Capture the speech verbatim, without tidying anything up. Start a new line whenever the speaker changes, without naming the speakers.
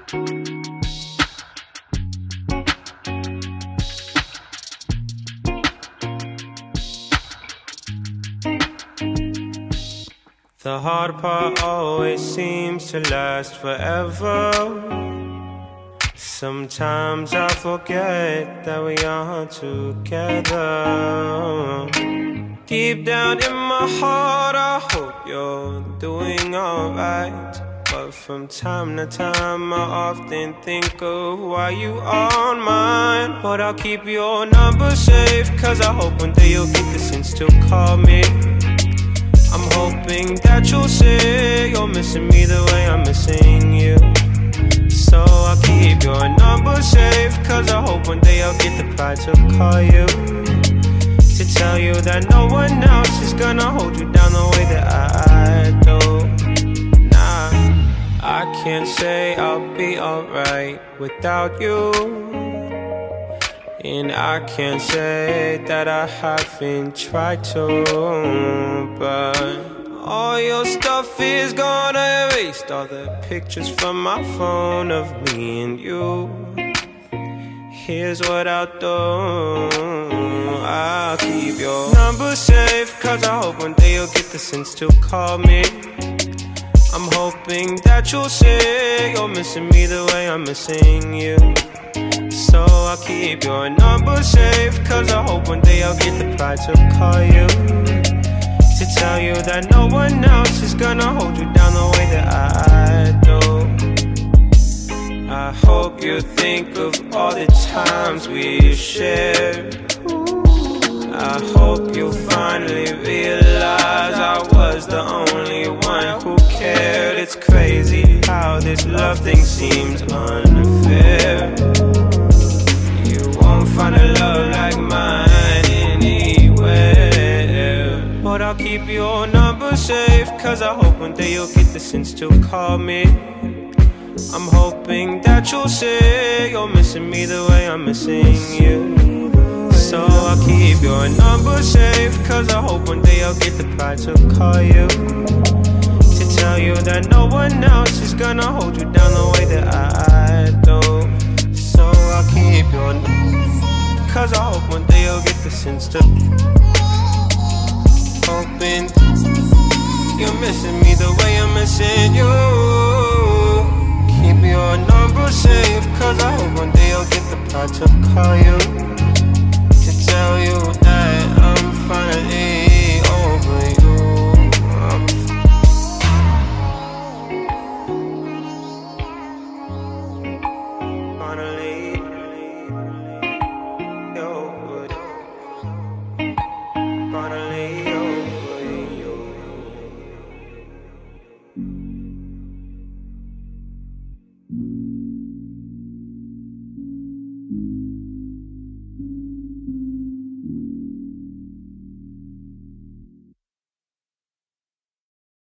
The hard part always seems to last forever. Sometimes I forget that we are together. Deep down in my heart, I hope you're doing alright. But from time to time, I often think of why you aren't mine. But I'll keep your number safe, cause I hope one day you'll get the sense to call me. I'm hoping that you'll say you're missing me the way I'm missing you. So I'll keep your number safe, cause I hope one day I'll get the pride to call you, to tell you that no one else is gonna hold you down the way that I do. Nah, I can't say I'll be alright without you, and I can't say that I haven't tried to. But all your stuff is gonna erase all the pictures from my phone of me and you. Here's what I'll do, I'll keep your number safe, cause I hope one day you'll get the sense to call me. I'm hoping that you'll say you're missing me the way I'm missing you. So I'll keep your number safe, cause I hope one day I'll get the pride to call you, to tell you that no one else is gonna hold you down the way that I do. I hope you think of all the times we shared. I hope you finally realize I was the only one who cared. It's crazy how this love thing seems unfair. You won't find a love like mine anywhere. But I'll keep your number safe, cause I hope one day you'll get the sense to call me. I'm hoping that you'll say you're missing me the way I'm missing you. So I'll keep your number safe, cause I hope one day I'll get the pride to call you, to tell you that no one else is gonna hold you down the way that I do. So I'll keep your number, cause I hope one day you'll get the sense to. Hoping you're missing me the way I'm missing you. Keep your number safe, cause I hope one day I'll get the pride to call you, to tell you